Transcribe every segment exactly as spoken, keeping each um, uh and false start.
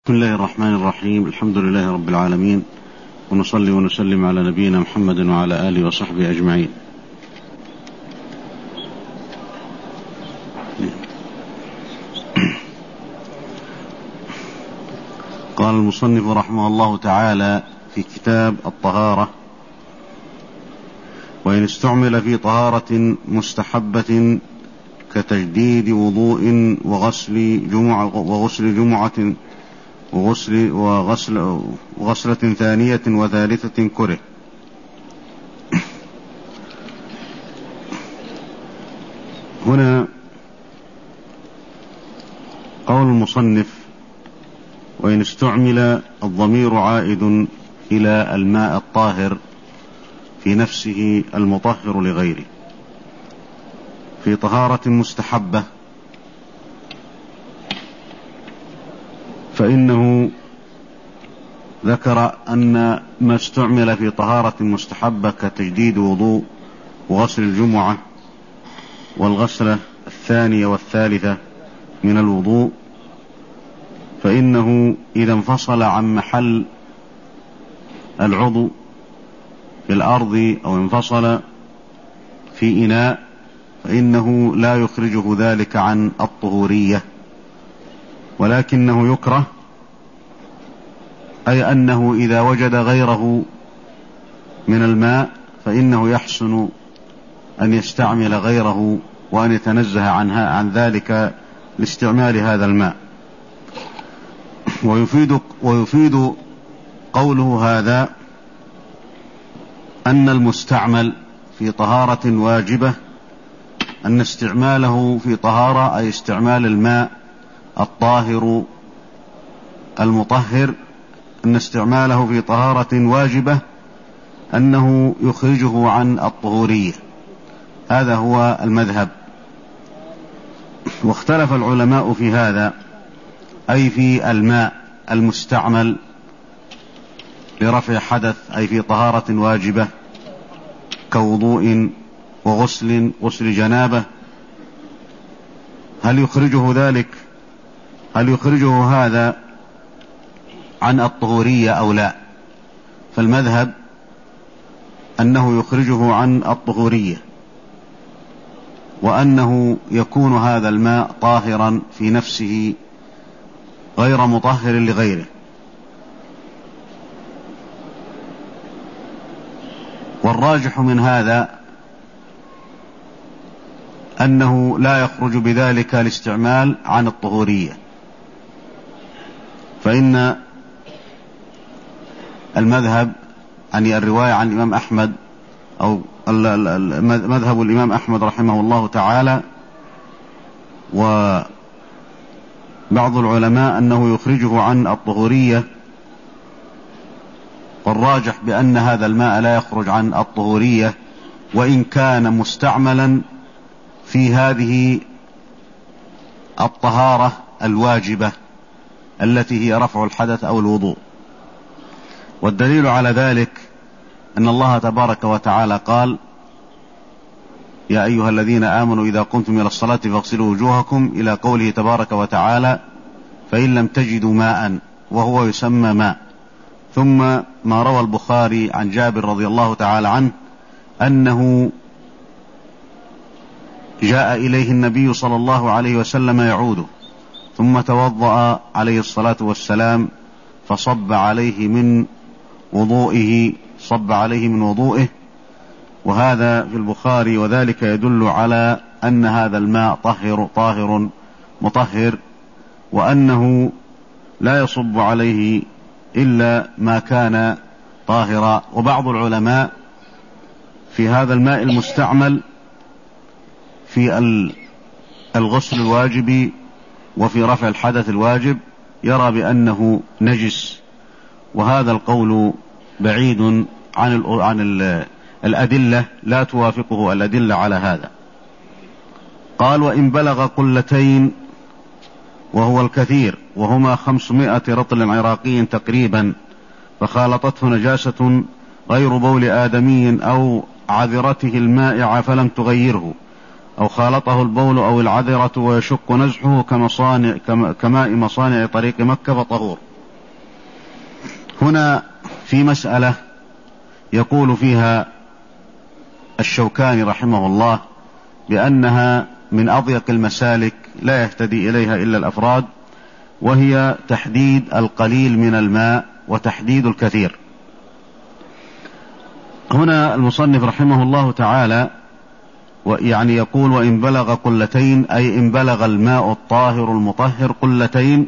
بسم الله الرحمن الرحيم. الحمد لله رب العالمين، ونصلي ونسلم على نبينا محمد وعلى آله وصحبه أجمعين. قال المصنف رحمه الله تعالى في كتاب الطهارة: وإن استعمل في طهارة مستحبة كتجديد وضوء وغسل جمعة وغسل جمعة وغسل وغسل وغسلة ثانية وثالثة كره. هنا قول المصنف: وإن استعمل، الضمير عائد إلى الماء الطاهر في نفسه المطهر لغيره في طهارة مستحبة، فإنه ذكر أن ما استعمل في طهارة مستحبة كتجديد وضوء وغسل الجمعة والغسلة الثانية والثالثة من الوضوء، فإنه إذا انفصل عن محل العضو في الأرض أو انفصل في إناء فإنه لا يخرجه ذلك عن الطهورية، ولكنه يكره، أي أنه إذا وجد غيره من الماء فإنه يحسن أن يستعمل غيره وأن يتنزه عنها عن ذلك لاستعمال هذا الماء. ويفيد, ويفيد قوله هذا أن المستعمل في طهارة واجبة، أن استعماله في طهارة أي استعمال الماء الطاهر المطهر، أن استعماله في طهارة واجبة أنه يخرجه عن الطهورية. هذا هو المذهب. واختلف العلماء في هذا، أي في الماء المستعمل لرفع حدث، أي في طهارة واجبة كوضوء وغسل غسل جنابة، هل يخرجه ذلك هل يخرجه هذا عن الطهورية أو لا؟ فالمذهب أنه يخرجه عن الطهورية، وأنه يكون هذا الماء طاهرا في نفسه غير مطهر لغيره. والراجح من هذا أنه لا يخرج بذلك الاستعمال عن الطهورية، فإن المذهب عن الرواية عن الإمام أحمد أو مذهب الإمام أحمد رحمه الله تعالى وبعض العلماء أنه يخرجه عن الطهورية، والراجح بأن هذا الماء لا يخرج عن الطهورية وإن كان مستعملا في هذه الطهارة الواجبة التي هي رفع الحدث أو الوضوء. والدليل على ذلك أن الله تبارك وتعالى قال: يا أيها الذين آمنوا إذا قمتم إلى الصلاة فاغسلوا وجوهكم، إلى قوله تبارك وتعالى: فإن لم تجدوا ماء، وهو يسمى ماء. ثم ما روى البخاري عن جابر رضي الله تعالى عنه أنه جاء إليه النبي صلى الله عليه وسلم يعوده، ثم توضأ عليه الصلاة والسلام فصب عليه من وضوئه صب عليه من وضوئه وهذا في البخاري، وذلك يدل على أن هذا الماء طاهر طاهر مطهر، وأنه لا يصب عليه إلا ما كان طاهرا. وبعض العلماء في هذا الماء المستعمل في الغسل الواجب وفي رفع الحدث الواجب يرى بأنه نجس، وهذا القول بعيد عن عن الأدلة، لا توافقه الأدلة على هذا. قال: وإن بلغ قلتين، وهو الكثير، وهما خمسمائة رطل عراقي تقريبا، فخالطته نجاسة غير بول آدمي أو عذرته المائعة فلم تغيره، أو خالطه البول أو العذرة ويشق نزحه كمصانع كماء مصانع طريق مكة فطهور. هنا في مسألة يقول فيها الشوكاني رحمه الله بأنها من أضيق المسالك لا يهتدي إليها إلا الأفراد، وهي تحديد القليل من الماء وتحديد الكثير. هنا المصنف رحمه الله تعالى يعني يقول: وإن بلغ قلتين، أي إن بلغ الماء الطاهر المطهر قلتين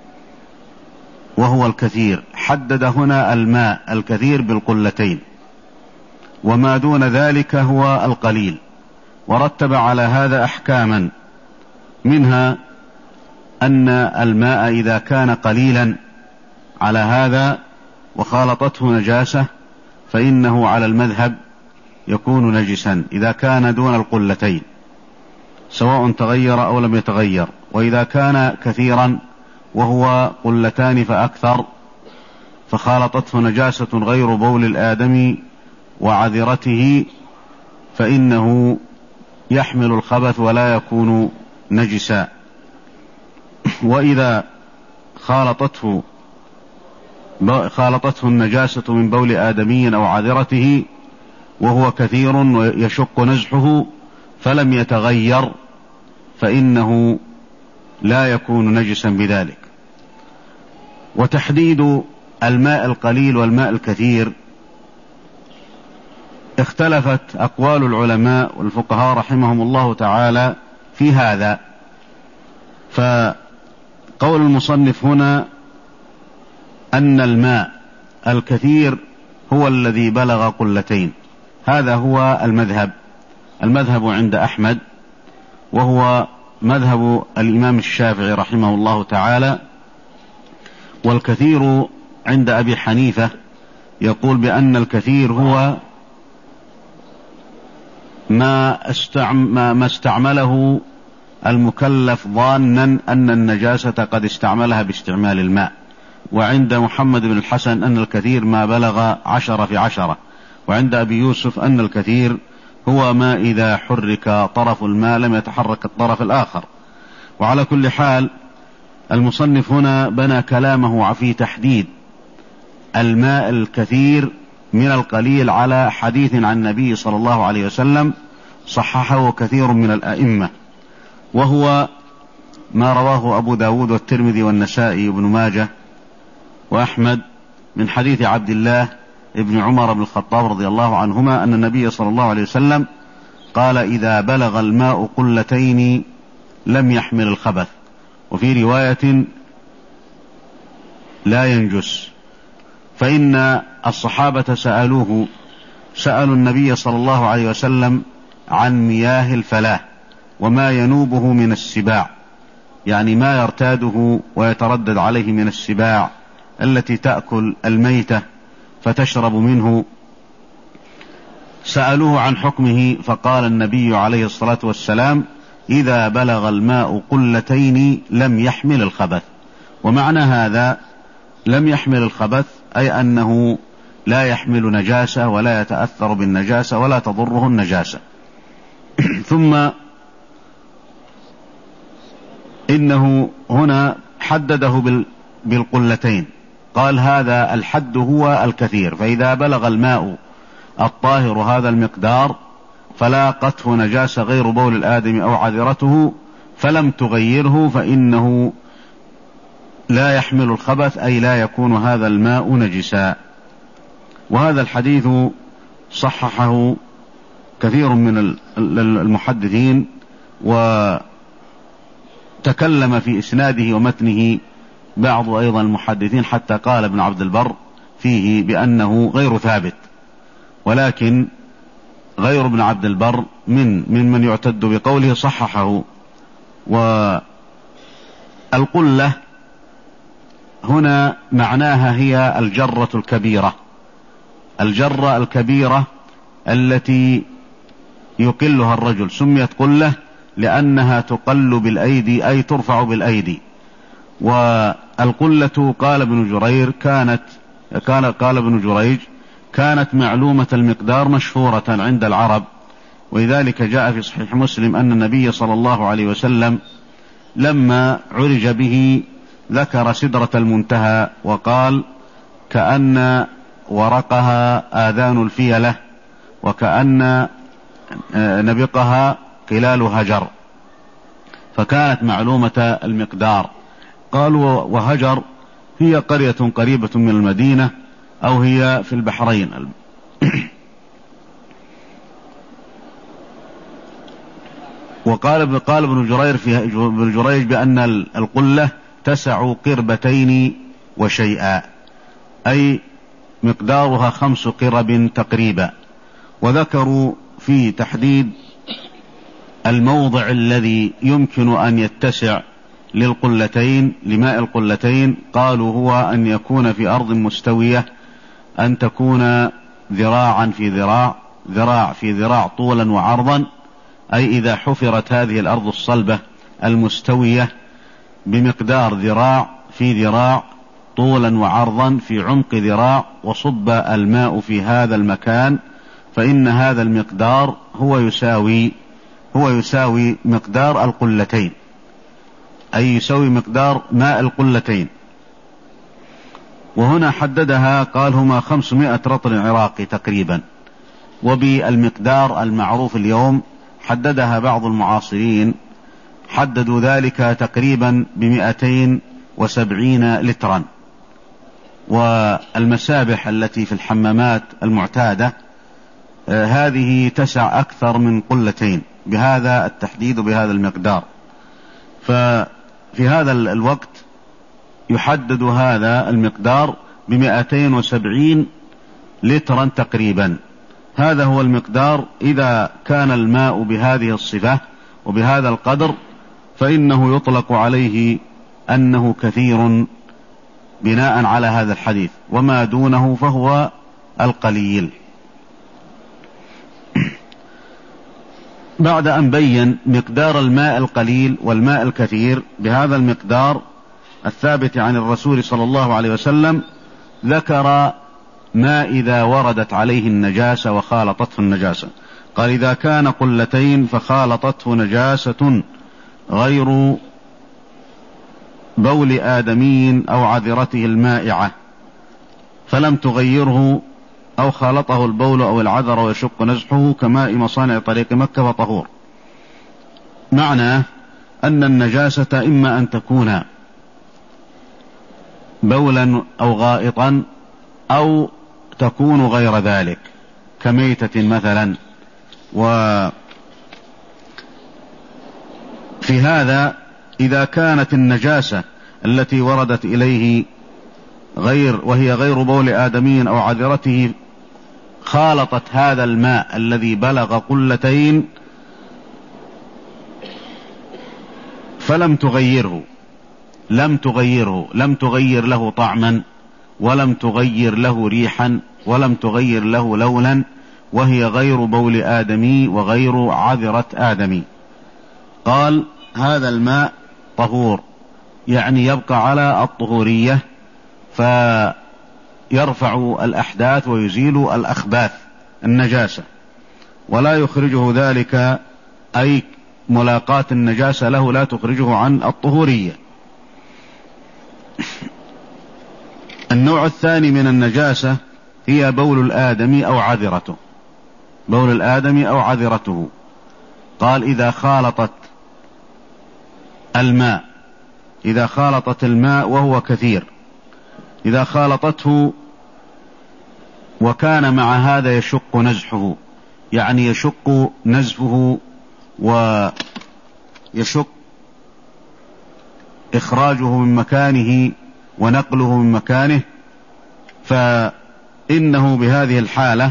وهو الكثير. حدد هنا الماء الكثير بالقلتين، وما دون ذلك هو القليل، ورتب على هذا أحكاما، منها أن الماء إذا كان قليلا على هذا وخالطته نجاسة فإنه على المذهب يكون نجسا إذا كان دون القلتين، سواء تغير أو لم يتغير. وإذا كان كثيرا وهو قلتان فأكثر فخالطته نجاسة غير بول الآدمي وعذرته فإنه يحمل الخبث ولا يكون نجسا. وإذا خالطته خالطته النجاسة من بول آدمي أو عذرته وهو كثير ويشق نزحه فلم يتغير فإنه لا يكون نجسا بذلك. وتحديد الماء القليل والماء الكثير اختلفت أقوال العلماء والفقهاء رحمهم الله تعالى في هذا. فقول المصنف هنا أن الماء الكثير هو الذي بلغ قلتين، هذا هو المذهب المذهب عند أحمد، وهو مذهب الإمام الشافعي رحمه الله تعالى. والكثير عند أبي حنيفة يقول بأن الكثير هو ما, استعم ما استعمله المكلف ظانا أن النجاسة قد استعملها باستعمال الماء. وعند محمد بن الحسن أن الكثير ما بلغ عشرة في عشرة. وعند أبي يوسف أن الكثير هو ما إذا حرك طرف الماء لم يتحرك الطرف الآخر. وعلى كل حال المصنف هنا بنى كلامه في تحديد الماء الكثير من القليل على حديث عن النبي صلى الله عليه وسلم صححه كثير من الأئمة، وهو ما رواه أبو داود والترمذي والنسائي وابن ماجه وأحمد من حديث عبد الله ابن عمر بن الخطاب رضي الله عنهما أن النبي صلى الله عليه وسلم قال: إذا بلغ الماء قلتين لم يحمل الخبث. وفي رواية: لا ينجس. فإن الصحابة سألوه سألوا النبي صلى الله عليه وسلم عن مياه الفلاة وما ينوبه من السباع، يعني ما يرتاده ويتردد عليه من السباع التي تأكل الميتة فتشرب منه. سألوه عن حكمه فقال النبي عليه الصلاة والسلام: إذا بلغ الماء قلتين لم يحمل الخبث. ومعنى هذا لم يحمل الخبث أي أنه لا يحمل نجاسة ولا يتأثر بالنجاسة ولا تضره النجاسة. ثم إنه هنا حدده بالقلتين، قال هذا الحد هو الكثير. فإذا بلغ الماء الطاهر هذا المقدار فلاقته نجاسة غير بول الآدم أو عذرته فلم تغيره فإنه لا يحمل الخبث، أي لا يكون هذا الماء نجسا. وهذا الحديث صححه كثير من المحدثين، وتكلم في إسناده ومتنه بعض أيضا المحدثين، حتى قال ابن عبد البر فيه بأنه غير ثابت. ولكن غير ابن عبد البر من ممن يعتد بقوله صححه. والقلة هنا معناها هي الجرة الكبيرة، الجرة الكبيرة التي يقلها الرجل، سميت قلة لأنها تقل بالأيدي أي ترفع بالأيدي. والقلة قال ابن جرير كانت كان قال ابن جريج كانت معلومة المقدار مشهورة عند العرب. ولذلك جاء في صحيح مسلم أن النبي صلى الله عليه وسلم لما عرج به ذكر سدرة المنتهى وقال كأن ورقها آذان الفيلة، وكأن نبقها قلال هجر، فكانت معلومة المقدار. قالوا وهجر هي قرية قريبة من المدينة أو هي في البحرين. وقال قال ابن جرير في ابن جريج بأن القلة تسع قربتين وشيئا، أي مقدارها خمس قرب تقريبا. وذكروا في تحديد الموضع الذي يمكن أن يتسع للقلتين لماء القلتين، قالوا هو أن يكون في أرض مستوية، أن تكون ذراعا في ذراع ذراع في ذراع طولا وعرضا، أي إذا حفرت هذه الأرض الصلبة المستوية بمقدار ذراع في ذراع طولا وعرضا في عمق ذراع، وصب الماء في هذا المكان، فإن هذا المقدار هو يساوي هو يساوي مقدار القلتين، أي يساوي مقدار ماء القلتين. وهنا حددها قال هما خمسمائة رطل عراقي تقريبا. وبالمقدار المعروف اليوم حددها بعض المعاصرين، حددوا ذلك تقريبا بمئتين وسبعين لترا. والمسابح التي في الحمامات المعتادة آه هذه تسع أكثر من قلتين بهذا التحديد وبهذا المقدار. ففي هذا الوقت يحدد هذا المقدار بمئتين وسبعين لترا تقريبا. هذا هو المقدار. إذا كان الماء بهذه الصفة وبهذا القدر فإنه يطلق عليه أنه كثير بناء على هذا الحديث، وما دونه فهو القليل. بعد أن بين مقدار الماء القليل والماء الكثير بهذا المقدار الثابت عن الرسول صلى الله عليه وسلم، ذكر ما إذا وردت عليه النجاسة وخالطته النجاسة. قال إذا كان قلتين فخالطته نجاسة غير بول آدمي أو عذرته المائعة فلم تغيره، أو خالطه البول أو العذر ويشق نزحه كماء مصانع طريق مكة فطهور. معناه أن النجاسة إما أن تكون بولا أو غائطا أو تكون غير ذلك كميتة مثلا. وفي هذا إذا كانت النجاسة التي وردت إليه غير وهي غير بول آدمي أو عذرته خالطت هذا الماء الذي بلغ قلتين فلم تغيره لم تغيره لم تغير له طعما ولم تغير له ريحا ولم تغير له لونا، وهي غير بول آدمي وغير عذرة آدمي، قال هذا الماء طهور، يعني يبقى على الطهورية، فيرفع الأحداث ويزيل الأخباث النجاسة، ولا يخرجه ذلك، أي ملاقاة النجاسة له لا تخرجه عن الطهورية. النوع الثاني من النجاسة هي بول الآدمي أو عذرته بول الآدمي أو عذرته. قال إذا خالطت الماء إذا خالطت الماء وهو كثير، إذا خالطته وكان مع هذا يشق نزحه، يعني يشق نزفه ويشق إخراجه من مكانه ونقله من مكانه، فإنه بهذه الحالة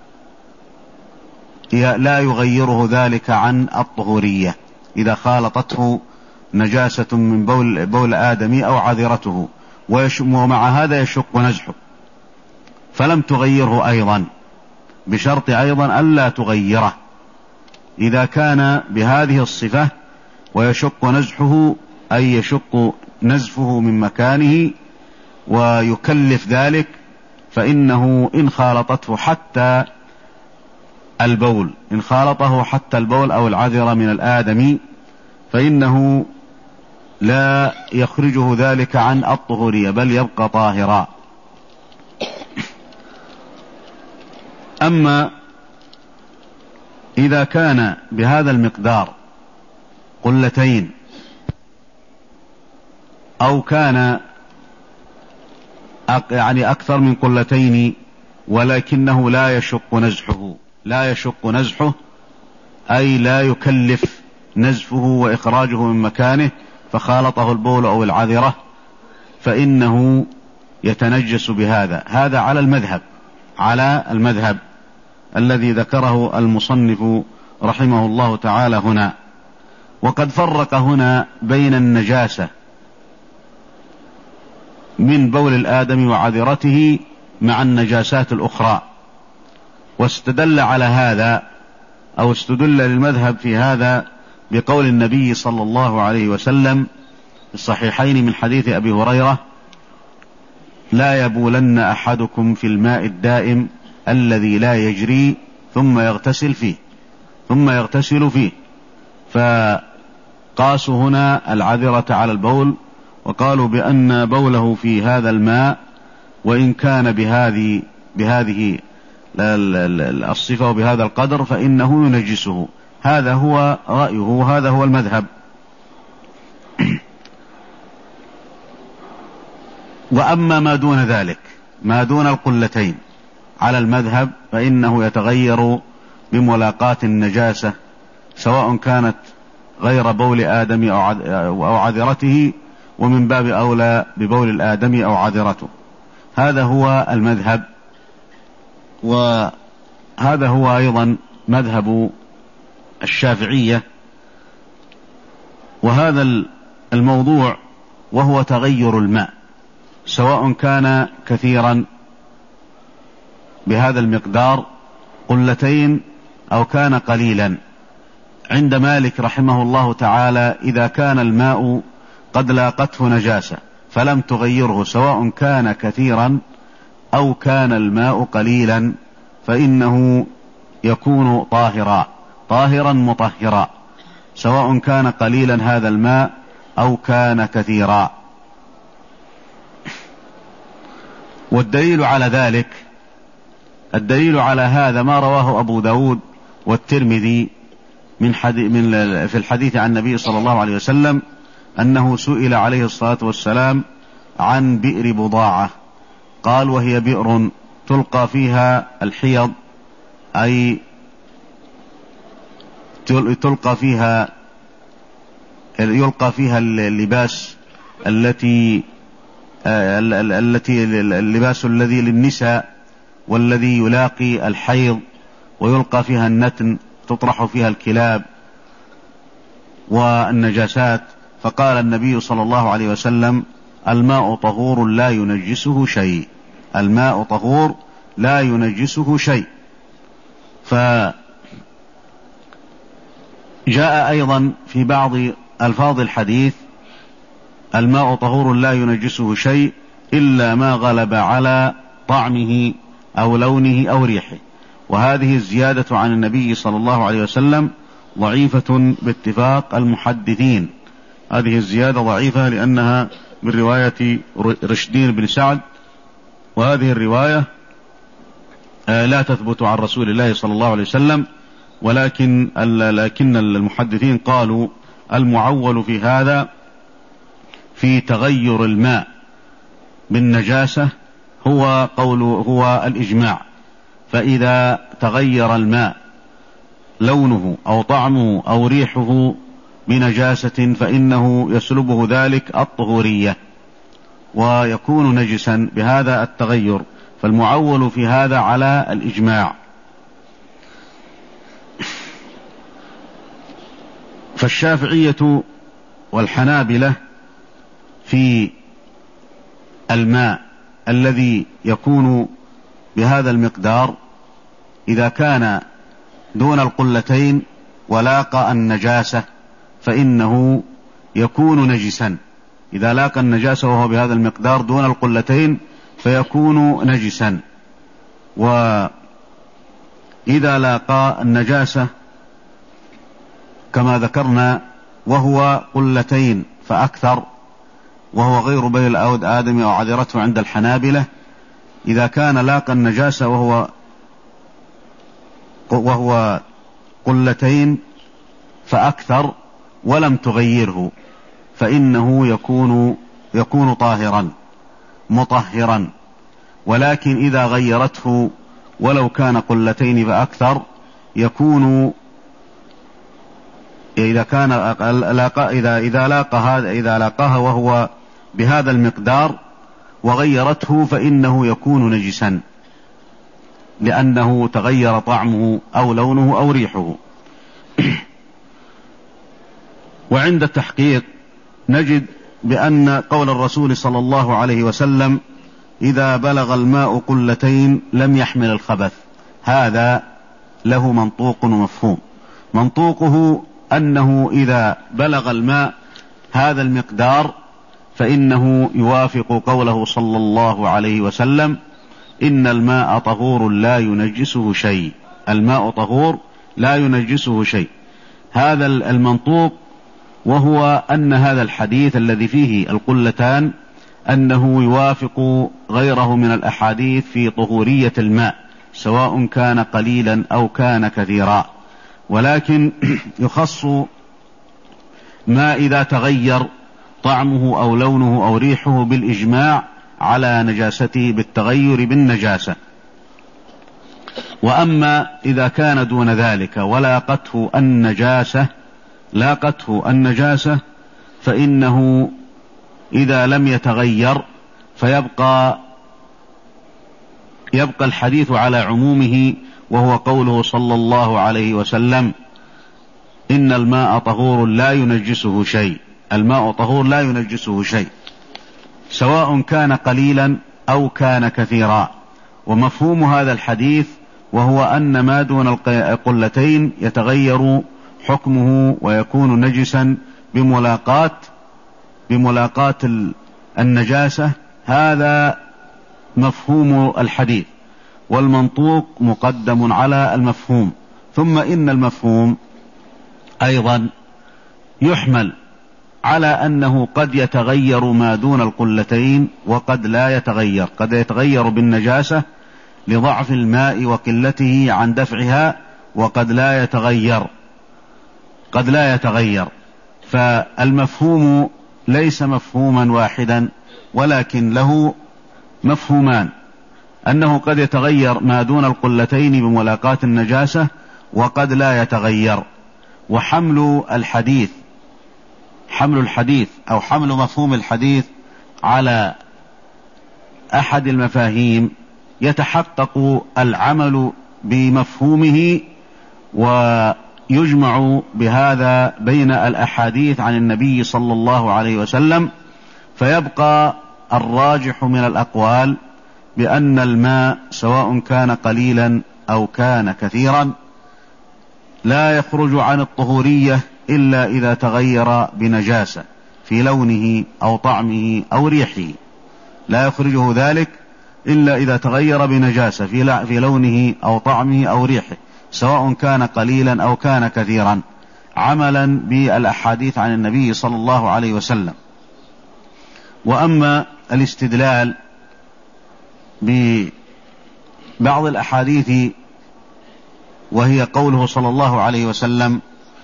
لا يغيره ذلك عن الطهورية إذا خالطته نجاسة من بول, بول آدمي أو عذرته، ومع هذا يشق نزحه، فلم تغيره أيضا، بشرط أيضا ألا تغيره إذا كان بهذه الصفة ويشق نزحه، أي يشق نزفه من مكانه ويكلف ذلك، فإنه إن خالطته حتى البول إن خالطه حتى البول أو العذر من الآدمي فإنه لا يخرجه ذلك عن الطهورية، بل يبقى طاهرا. أما إذا كان بهذا المقدار قلتين أو كان يعني أكثر من قلتين ولكنه لا يشق نزحه لا يشق نزحه أي لا يكلف نزفه وإخراجه من مكانه فخالطه البول أو العذرة فإنه يتنجس بهذا. هذا على المذهب على المذهب الذي ذكره المصنف رحمه الله تعالى هنا. وقد فرق هنا بين النجاسة من بول الآدم وعذرته مع النجاسات الأخرى، واستدل على هذا أو استدل للمذهب في هذا بقول النبي صلى الله عليه وسلم في الصحيحين من حديث أبي هريرة: لا يبولن أحدكم في الماء الدائم الذي لا يجري ثم يغتسل فيه ثم يغتسل فيه فقاسوا هنا العذرة على البول، وقالوا بأن بوله في هذا الماء وإن كان بهذه بهذه الصفة وبهذا القدر فإنه ينجسه. هذا هو رأيه وهذا هو المذهب. وأما ما دون ذلك ما دون القلتين على المذهب فإنه يتغير بملاقاة النجاسة سواء كانت غير بول آدم أو عذرته، ومن باب أولى ببول الآدم أو عذرته. هذا هو المذهب، وهذا هو أيضا مذهب الشافعية. وهذا الموضوع وهو تغير الماء سواء كان كثيرا بهذا المقدار قلتين أو كان قليلا. عند مالك رحمه الله تعالى إذا كان الماء قد لاقته نجاسة فلم تغيره سواء كان كثيرا أو كان الماء قليلا فإنه يكون طاهرا طاهرا مطهرا سواء كان قليلا هذا الماء أو كان كثيرا. والدليل على ذلك الدليل على هذا ما رواه أبو داود والترمذي من, حديث من في الحديث عن النبي صلى الله عليه وسلم أنه سئل عليه الصلاة والسلام عن بئر بضاعة قال: وهي بئر تلقى فيها الحيض أي تلقى فيها يلقى فيها اللباس التي التي اللباس الذي للنساء والذي يلاقي الحيض، ويلقى فيها النتن تطرح فيها الكلاب والنجاسات. فقال النبي صلى الله عليه وسلم: الماء طهور لا ينجسه شيء الماء طهور لا ينجسه شيء. فجاء أيضا في بعض ألفاظ الحديث: الماء طهور لا ينجسه شيء إلا ما غلب على طعمه أو لونه أو ريحه. وهذه الزيادة عن النبي صلى الله عليه وسلم ضعيفة باتفاق المحدثين. هذه الزيادة ضعيفة لأنها من رواية رشدين بن سعد، وهذه الرواية لا تثبت عن رسول الله صلى الله عليه وسلم، ولكن لكن المحدثين قالوا المعول في هذا في تغير الماء بالنجاسة هو قول هو الإجماع. فإذا تغير الماء لونه أو طعمه أو ريحه بنجاسة فإنه يسلبه ذلك الطهورية ويكون نجسا بهذا التغير، فالمعول في هذا على الإجماع. فالشافعية والحنابلة في الماء الذي يكون بهذا المقدار إذا كان دون القلتين ولاقى النجاسة فإنه يكون نجسا. إذا لاقى النجاسة وهو بهذا المقدار دون القلتين فيكون نجسا. وإذا لاقى النجاسة كما ذكرنا وهو قلتين فأكثر وهو غير بين آدم أو عذرته عند الحنابلة، إذا كان لاقى النجاسة وهو وهو قلتين فأكثر ولم تغيره فإنه يكون يكون طاهرا مطهرا. ولكن إذا غيرته ولو كان قلتين فأكثر يكون إذا كان إذا إذا لاقى هذا إذا لاقاها وهو بهذا المقدار وغيرته فإنه يكون نجسا، لأنه تغير طعمه أو لونه أو ريحه. وعند التحقيق نجد بأن قول الرسول صلى الله عليه وسلم إذا بلغ الماء قلتين لم يحمل الخبث، هذا له منطوق ومفهوم. منطوقه أنه إذا بلغ الماء هذا المقدار فإنه يوافق قوله صلى الله عليه وسلم إن الماء طهور لا ينجسه شيء، الماء طهور لا ينجسه شيء. هذا المنطوق، وهو أن هذا الحديث الذي فيه القلتان أنه يوافق غيره من الأحاديث في طهورية الماء سواء كان قليلا أو كان كثيرا. ولكن يخص ما إذا تغير طعمه أو لونه أو ريحه بالإجماع على نجاسته بالتغير بالنجاسة. وأما إذا كان دون ذلك ولاقته النجاسة لاقته النجاسة فإنه إذا لم يتغير فيبقى يبقى الحديث على عمومه، وهو قوله صلى الله عليه وسلم إن الماء طهور لا ينجسه شيء، الماء طهور لا ينجسه شيء سواء كان قليلا أو كان كثيرا. ومفهوم هذا الحديث وهو أن ما دون القلتين يتغير حكمه ويكون نجسا بملاقات بملاقات النجاسة، هذا مفهوم الحديث، والمنطوق مقدم على المفهوم. ثم إن المفهوم أيضا يحمل على أنه قد يتغير ما دون القلتين وقد لا يتغير، قد يتغير بالنجاسة لضعف الماء وقلته عن دفعها، وقد لا يتغير قد لا يتغير فالمفهوم ليس مفهوما واحدا ولكن له مفهومان، أنه قد يتغير ما دون القلتين بملاقاة النجاسة وقد لا يتغير. وحمل الحديث حمل الحديث أو حمل مفهوم الحديث على أحد المفاهيم يتحقق العمل بمفهومه، ويجمع بهذا بين الأحاديث عن النبي صلى الله عليه وسلم، فيبقى الراجح من الأقوال بأن الماء سواء كان قليلا أو كان كثيرا لا يخرج عن الطهورية إلا إذا تغير بنجاسة في لونه أو طعمه أو ريحه، لا يخرجه ذلك إلا إذا تغير بنجاسة في لونه أو طعمه أو ريحه سواء كان قليلا أو كان كثيرا، عملا بالأحاديث عن النبي صلى الله عليه وسلم. وأما الاستدلال ببعض الأحاديث وهي قوله صلى الله عليه وسلم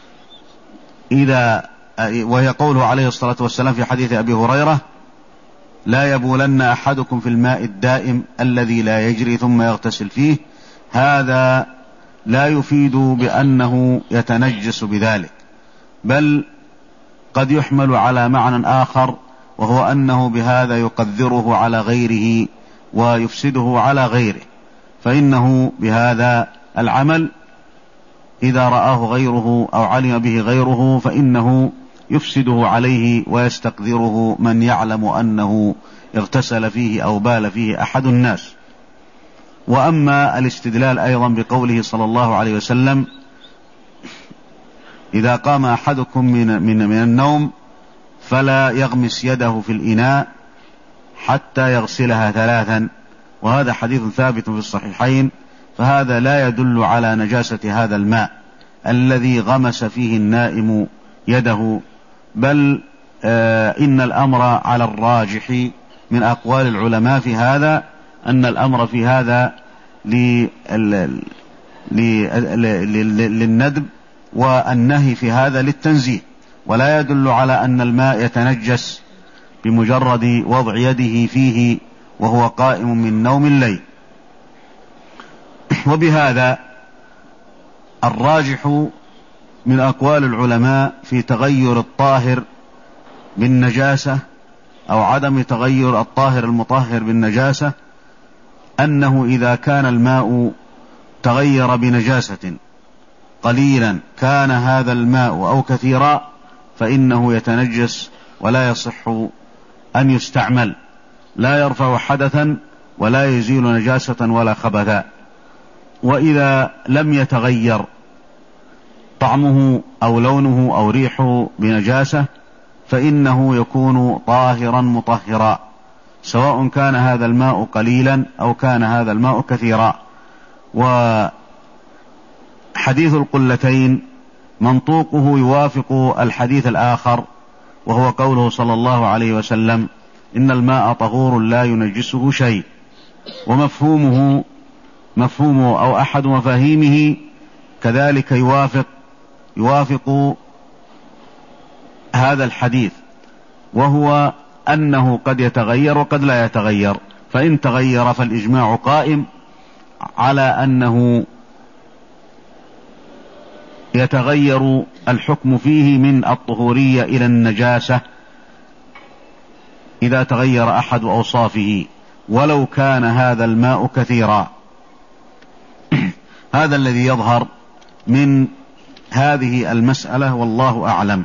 إذا وهي قوله عليه الصلاة والسلام في حديث أبي هريرة لا يبولن أحدكم في الماء الدائم الذي لا يجري ثم يغتسل فيه، هذا لا يفيد بأنه يتنجس بذلك، بل قد يحمل على معنى آخر، وهو أنه بهذا يقدره على غيره ويفسده على غيره، فإنه بهذا العمل إذا رآه غيره أو علم به غيره فإنه يفسده عليه ويستقذره من يعلم أنه اغتسل فيه أو بال فيه أحد الناس. وأما الاستدلال أيضا بقوله صلى الله عليه وسلم إذا قام أحدكم من, من, من النوم فلا يغمس يده في الإناء حتى يغسلها ثلاثا، وهذا حديث ثابت في الصحيحين، فهذا لا يدل على نجاسة هذا الماء الذي غمس فيه النائم يده، بل آه إن الأمر على الراجح من أقوال العلماء في هذا أن الأمر في هذا للندب، والنهي في هذا للتنزيه، ولا يدل على أن الماء يتنجس بمجرد وضع يده فيه وهو قائم من نوم الليل. وبهذا الراجح من أقوال العلماء في تغير الطاهر بالنجاسة أو عدم تغير الطاهر المطهر بالنجاسة أنه إذا كان الماء تغير بنجاسة قليلا كان هذا الماء أو كثيرا فإنه يتنجس ولا يصح أن يستعمل، لا يرفع حدثا ولا يزيل نجاسة ولا خبثا. وإذا لم يتغير طعمه أو لونه أو ريحه بنجاسة فإنه يكون طاهرا مطهرا، سواء كان هذا الماء قليلا أو كان هذا الماء كثيرا. وحديث القلتين منطوقه يوافق الحديث الآخر، وهو قوله صلى الله عليه وسلم: إن الماء طهور لا ينجسه شيء. ومفهومه مفهومه أو أحد مفاهيمه كذلك يوافق يوافق هذا الحديث، وهو أنه قد يتغير وقد لا يتغير، فإن تغير فالإجماع قائم على أنه يتغير الحكم فيه من الطهورية إلى النجاسة إذا تغير أحد أوصافه ولو كان هذا الماء كثيرا. هذا الذي يظهر من هذه المسألة والله أعلم.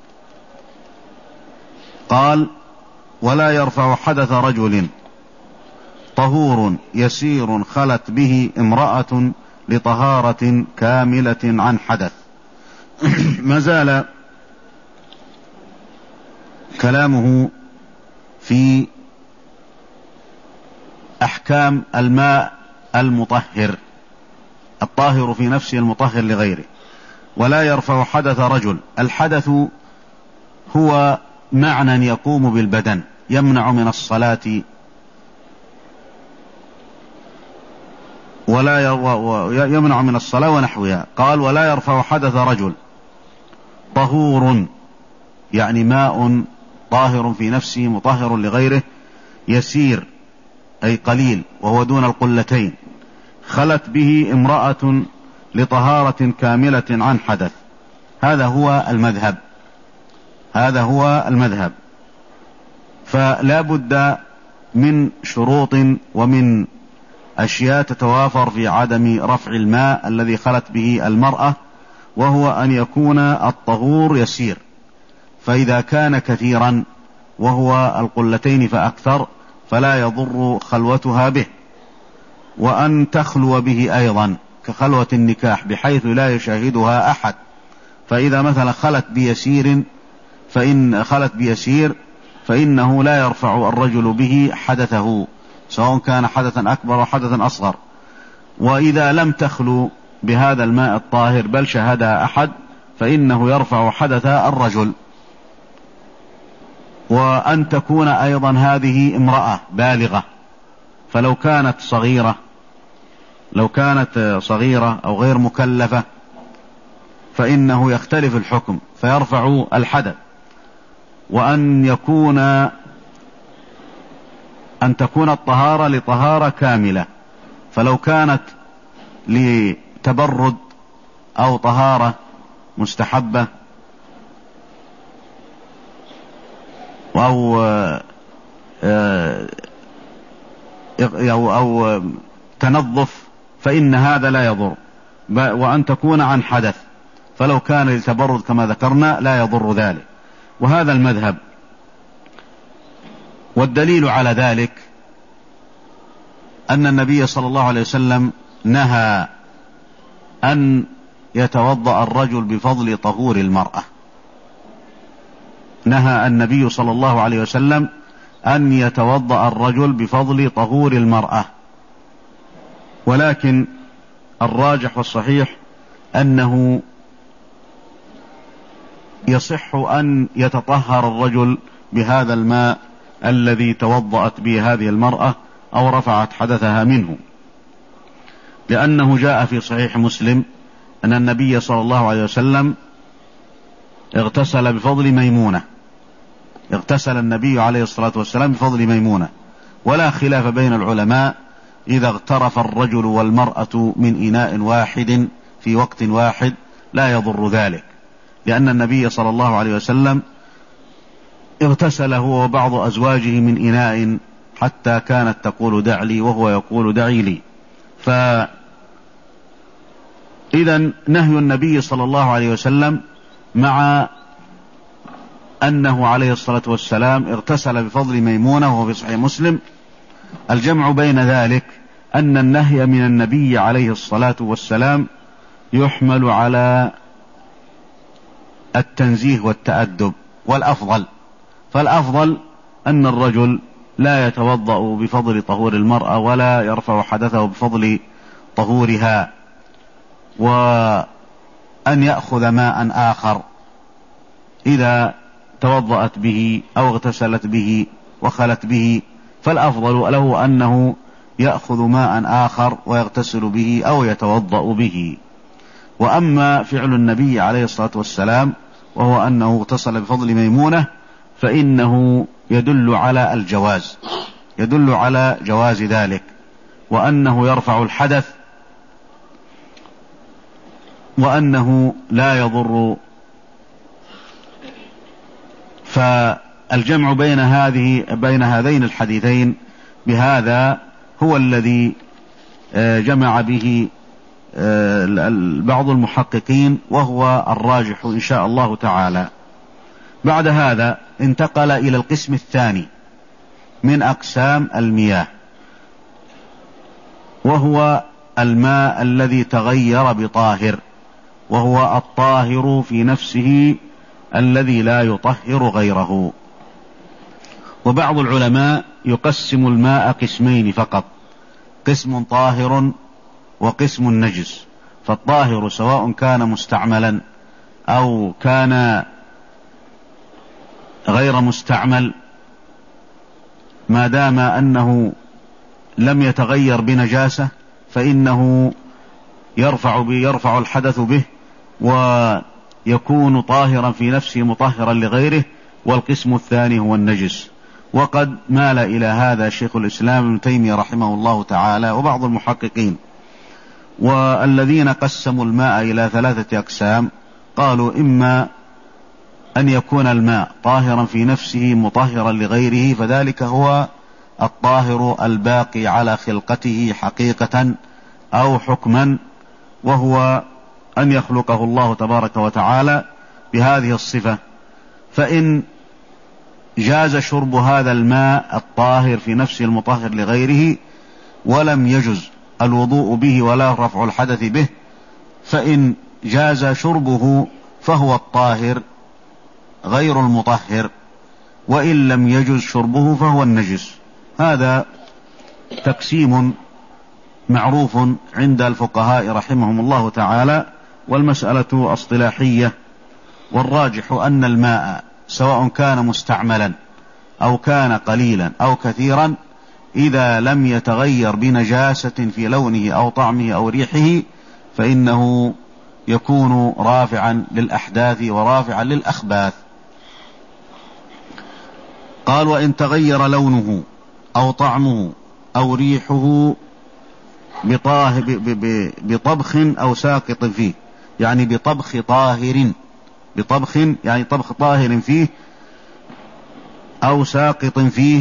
قال: ولا يرفع حدث رجل طهور يسير خلت به امرأة لطهارة كاملة عن حدث. ما زال كلامه في أحكام الماء المطهر، الطاهر في نفسه المطهر لغيره. ولا يرفع حدث رجل، الحدث هو معنى يقوم بالبدن يمنع من الصلاة، ولا يمنع من الصلاة ونحوها. قال: ولا يرفع حدث رجل طهور، يعني ماء طاهر في نفسه مطهر لغيره، يسير أي قليل وهو دون القلتين، خلت به امرأة لطهارة كاملة عن حدث. هذا هو المذهب هذا هو المذهب فلا بد من شروط ومن أشياء تتوافر في عدم رفع الماء الذي خلت به المرأة، وهو أن يكون الطهور يسير، فإذا كان كثيرا وهو القلتين فأكثر فلا يضر خلوتها به، وأن تخلو به أيضا كخلوة النكاح بحيث لا يشاهدها أحد. فإذا مثلا خلت بيسير فإن خلت بيسير فإنه لا يرفع الرجل به حدثه، سواء كان حدثا أكبر وحدثا أصغر. وإذا لم تخلو بهذا الماء الطاهر بل شهدها أحد فإنه يرفع حدث الرجل. وأن تكون أيضا هذه امرأة بالغة، فلو كانت صغيرة لو كانت صغيرة أو غير مكلفة فإنه يختلف الحكم فيرفع الحدث. وأن يكون أن تكون الطهارة لطهارة كاملة، فلو كانت لتبرد أو طهارة مستحبة أو أو, أو تنظف فإن هذا لا يضر. وأن تكون عن حدث، فلو كان للتبرد كما ذكرنا لا يضر ذلك. وهذا المذهب. والدليل على ذلك أن النبي صلى الله عليه وسلم نهى أن يتوضأ الرجل بفضل طهور المرأة. نهى النبي صلى الله عليه وسلم أن يتوضأ الرجل بفضل طهور المرأة، ولكن الراجح والصحيح أنه يصح أن يتطهر الرجل بهذا الماء الذي توضأت به هذه المرأة أو رفعت حدثها منه. لأنه جاء في صحيح مسلم أن النبي صلى الله عليه وسلم اغتسل بفضل ميمونة، اغتسل النبي عليه الصلاة والسلام بفضل ميمونة، ولا خلاف بين العلماء إذا اغترف الرجل والمرأة من إناء واحد في وقت واحد لا يضر ذلك، لأن النبي صلى الله عليه وسلم اغتسل هو وبعض أزواجه من إناء حتى كانت تقول دع لي وهو يقول دعي لي. فإذا نهي النبي صلى الله عليه وسلم مع أنه عليه الصلاة والسلام اغتسل بفضل ميمونة وهو في صحيح مسلم، الجمع بين ذلك أن النهي من النبي عليه الصلاة والسلام يحمل على التنزيه والتأدب والأفضل، فالأفضل أن الرجل لا يتوضأ بفضل طهور المرأة ولا يرفع حدثه بفضل طهورها، وأن يأخذ ماء آخر إذا توضأت به أو اغتسلت به وخلت به، فالأفضل له أنه يأخذ ماء آخر ويغتسل به أو يتوضأ به. وأما فعل النبي عليه الصلاة والسلام وهو أنه اغتسل بفضل ميمونة فإنه يدل على الجواز، يدل على جواز ذلك، وأنه يرفع الحدث، وأنه لا يضر. فالجمع بين هذه بين هذين الحديثين بهذا هو الذي جمع به بعض المحققين، وهو الراجح إن شاء الله تعالى. بعد هذا انتقل إلى القسم الثاني من أقسام المياه، وهو الماء الذي تغير بطاهر، وهو الطاهر في نفسه الذي لا يطهر غيره. وبعض العلماء يقسم الماء قسمين فقط، قسم طاهر وقسم نجس. فالطاهر سواء كان مستعملا أو كان غير مستعمل ما دام أنه لم يتغير بنجاسة فإنه يرفع, يرفع الحدث به ويكون طاهرا في نفسه مطهرا لغيره. والقسم الثاني هو النجس، وقد مال إلى هذا شيخ الإسلام ابن تيمية رحمه الله تعالى وبعض المحققين. والذين قسموا الماء إلى ثلاثة أقسام قالوا إما أن يكون الماء طاهرا في نفسه مطهرا لغيره، فذلك هو الطاهر الباقي على خلقته حقيقة أو حكما، وهو أن يخلقه الله تبارك وتعالى بهذه الصفة. فإن جاز شرب هذا الماء الطاهر في نفسه المطهر لغيره ولم يجز الوضوء به ولا رفع الحدث به، فإن جاز شربه فهو الطاهر غير المطهر، وإن لم يجز شربه فهو النجس. هذا تقسيم معروف عند الفقهاء رحمهم الله تعالى، والمسألة اصطلاحية. والراجح أن الماء سواء كان مستعملا أو كان قليلا أو كثيرا إذا لم يتغير بنجاسة في لونه أو طعمه أو ريحه فإنه يكون رافعا للأحداث ورافعا للأخباث. قال وإن تغير لونه أو طعمه أو ريحه بطبخ أو ساقط فيه، يعني بطبخ طاهر، بطبخ يعني طبخ طاهر فيه أو ساقط فيه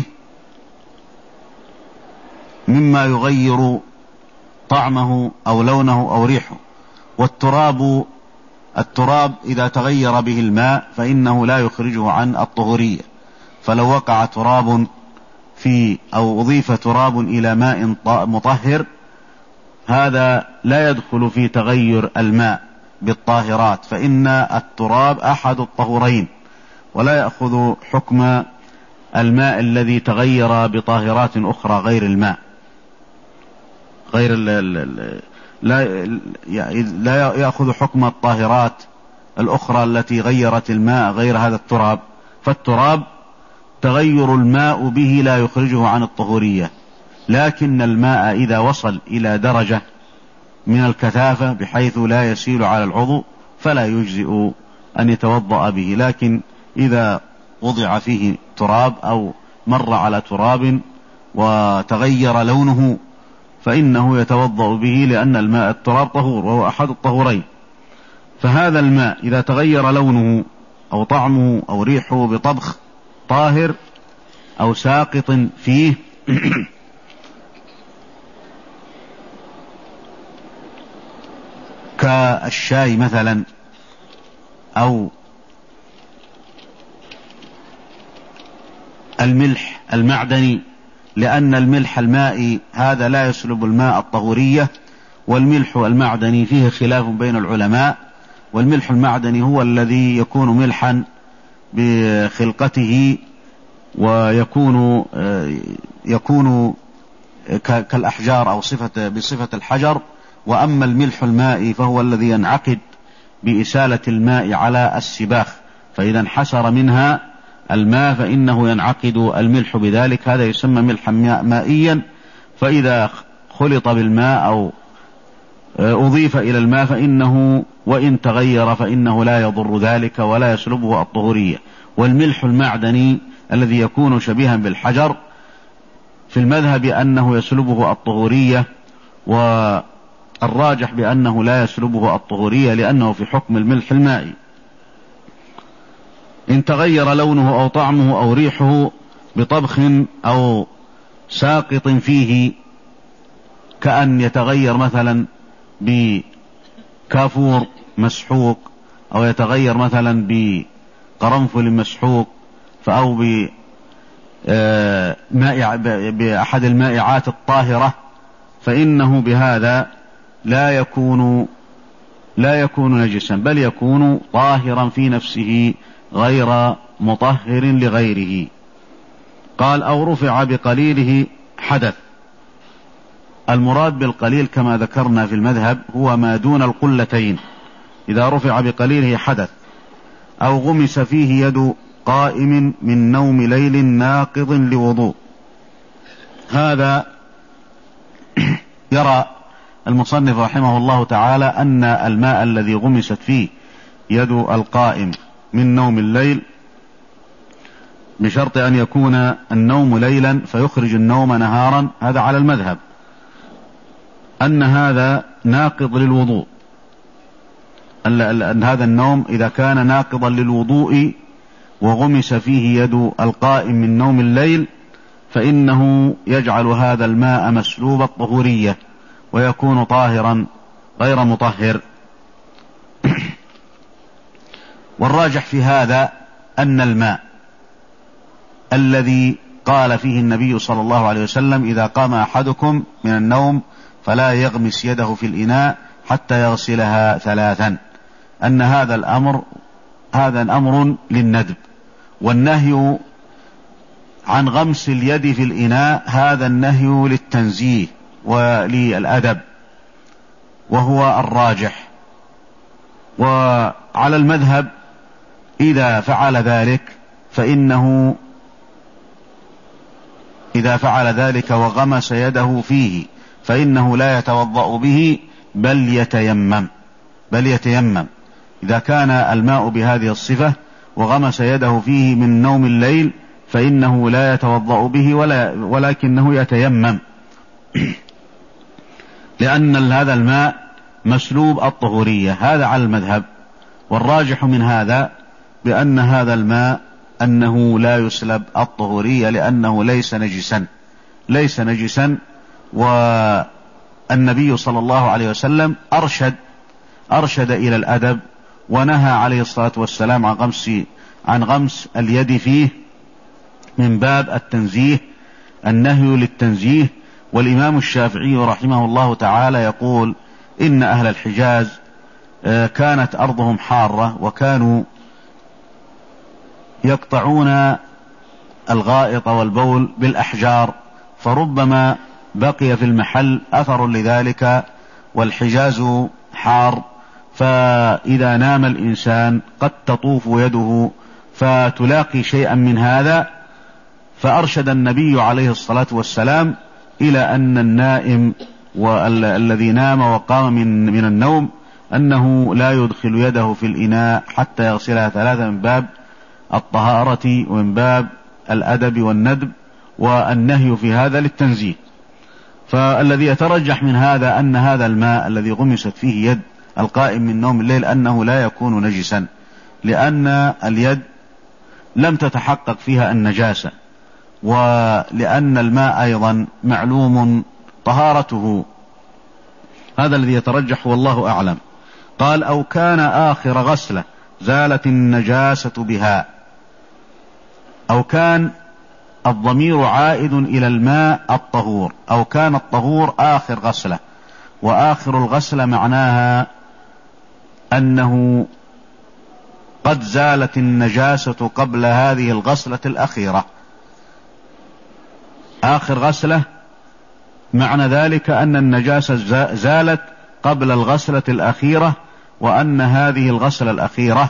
مما يغير طعمه أو لونه أو ريحه. والتراب التراب إذا تغير به الماء فإنه لا يخرجه عن الطهورية، فلو وقع تراب في أو أضيف تراب إلى ماء مطهر هذا لا يدخل في تغير الماء بالطاهرات، فإن التراب أحد الطهورين ولا يأخذ حكم الماء الذي تغير بطاهرات أخرى غير الماء، غير ال ال لا لا يأخذ حكم الطاهرات الأخرى التي غيرت الماء غير هذا التراب. فالتراب تغير الماء به لا يخرجه عن الطهورية، لكن الماء إذا وصل إلى درجة من الكثافة بحيث لا يسيل على العضو فلا يجزئ أن يتوضأ به، لكن إذا وضع فيه تراب أو مر على تراب وتغير لونه فإنه يتوضأ به، لأن الماء التراب طهور وهو أحد الطهورين. فهذا الماء إذا تغير لونه أو طعمه أو ريحه بطبخ طاهر أو ساقط فيه كالشاي مثلا أو الملح المعدني، لأن الملح المائي هذا لا يسلب الماء الطهورية، والملح المعدني فيه خلاف بين العلماء، والملح المعدني هو الذي يكون ملحا بخلقته ويكون يكون كالأحجار أو صفة بصفة الحجر، وأما الملح المائي فهو الذي ينعقد بإسالة الماء على السباخ، فإذا انحسر منها الماء فإنه ينعقد الملح بذلك، هذا يسمى ملحا مائيا. فإذا خلط بالماء أو أضيف إلى الماء فإنه وإن تغير فإنه لا يضر ذلك ولا يسلبه الطهورية. والملح المعدني الذي يكون شبيها بالحجر في المذهب أنه يسلبه الطهورية، والراجح بأنه لا يسلبه الطهورية لأنه في حكم الملح المائي. إن تغير لونه أو طعمه أو ريحه بطبخ أو ساقط فيه، كأن يتغير مثلا بكافور مسحوق أو يتغير مثلا بقرنفل مسحوق أو بأحد المائعات الطاهرة، فإنه بهذا لا يكون لا يكون نجسا، بل يكون طاهرا في نفسه غير مطهر لغيره. قال أو رفع بقليله حدث. المراد بالقليل كما ذكرنا في المذهب هو ما دون القلتين، إذا رفع بقليله حدث أو غمس فيه يد قائم من نوم ليل ناقض لوضوء. هذا يرى المصنف رحمه الله تعالى أن الماء الذي غمست فيه يد القائم من نوم الليل، بشرط أن يكون النوم ليلا فيخرج النوم نهارا، هذا على المذهب أن هذا ناقض للوضوء، أن هذا النوم إذا كان ناقضا للوضوء وغمس فيه يد القائم من نوم الليل فإنه يجعل هذا الماء مسلوب الطهورية ويكون طاهرا غير مطهر. والراجح في هذا أن الماء الذي قال فيه النبي صلى الله عليه وسلم إذا قام أحدكم من النوم فلا يغمس يده في الإناء حتى يغسلها ثلاثا، أن هذا الأمر هذا الأمر للندب، والنهي عن غمس اليد في الإناء هذا النهي للتنزيه وللأدب، وهو الراجح. وعلى المذهب إذا فعل ذلك فإنه إذا فعل ذلك وغمس يده فيه فإنه لا يتوضأ به بل يتيمم بل يتيمم إذا كان الماء بهذه الصفة وغمس يده فيه من نوم الليل فإنه لا يتوضأ به ولا ولكنه يتيمم لأن هذا الماء مسلوب الطهورية، هذا على المذهب. والراجح من هذا بأن هذا الماء أنه لا يسلب الطهورية لأنه ليس نجسا ليس نجسا والنبي صلى الله عليه وسلم أرشد أرشد إلى الأدب، ونهى عليه الصلاة والسلام عن غمس عن غمس اليد فيه من باب التنزيه، النهي للتنزيه. والإمام الشافعي رحمه الله تعالى يقول إن أهل الحجاز كانت أرضهم حارة وكانوا يقطعون الغائط والبول بالأحجار، فربما بقي في المحل أثر لذلك، والحجاز حار، فإذا نام الإنسان قد تطوف يده فتلاقي شيئا من هذا، فأرشد النبي عليه الصلاة والسلام إلى أن النائم والذي نام وقام من, من النوم أنه لا يدخل يده في الإناء حتى يغسلها ثلاثة من باب الطهارة ومن باب الأدب والندب، والنهي في هذا للتنزيه. فالذي يترجح من هذا أن هذا الماء الذي غمست فيه يد القائم من نوم الليل أنه لا يكون نجسا، لأن اليد لم تتحقق فيها النجاسة، ولأن الماء أيضا معلوم طهارته. هذا الذي يترجح والله أعلم. قال أو كان آخر غسلة زالت النجاسة بها. أو كان الضمير عائد إلى الماء الطهور، أو كان الطهور آخر غسلة، وآخر الغسلة معناها أنه قد زالت النجاسة قبل هذه الغسلة الأخيرة. آخر غسلة معنى ذلك أن النجاسة زالت قبل الغسلة الأخيرة، وأن هذه الغسلة الأخيرة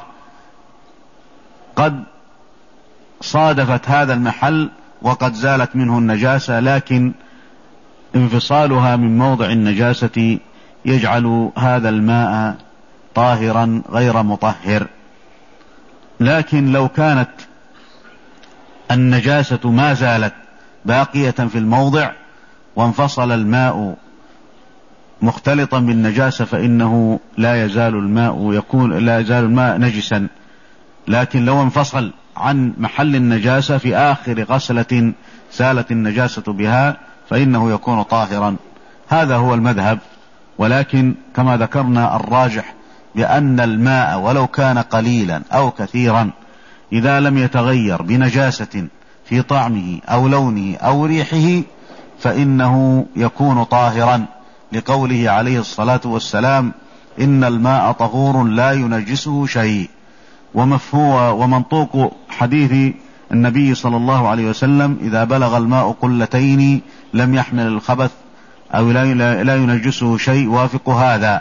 قد صادفت هذا المحل وقد زالت منه النجاسة، لكن انفصالها من موضع النجاسة يجعل هذا الماء طاهرا غير مطهر. لكن لو كانت النجاسة ما زالت باقية في الموضع وانفصل الماء مختلطا بالنجاسة فإنه لا يزال الماء يكون لا يزال الماء نجسا. لكن لو انفصل عن محل النجاسة في آخر غسلة زالت النجاسة بها فإنه يكون طاهرا. هذا هو المذهب. ولكن كما ذكرنا الراجح بأن الماء ولو كان قليلا أو كثيرا إذا لم يتغير بنجاسة في طعمه أو لونه أو ريحه فإنه يكون طاهرا، لقوله عليه الصلاة والسلام إن الماء طهور لا ينجسه شيء. ومفهوم ومنطوق حديث النبي صلى الله عليه وسلم إذا بلغ الماء قلتين لم يحمل الخبث أو لا ينجسه شيء وافق هذا.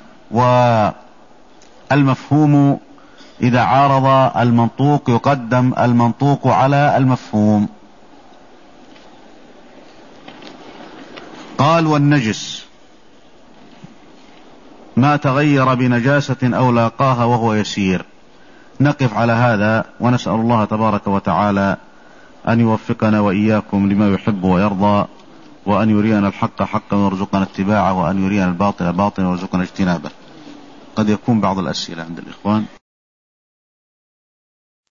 والمفهوم إذا عارض المنطوق يقدم المنطوق على المفهوم. قال والنجس ما تغير بنجاسة أو لاقاها وهو يسير. نقف على هذا ونسأل الله تبارك وتعالى أن يوفقنا وإياكم لما يحب ويرضى، وأن يرينا الحق حقا ويرزقنا اتباعه، وأن يرينا الباطل باطلا ويرزقنا اجتنابه. قد يكون بعض الأسئلة عند الإخوان.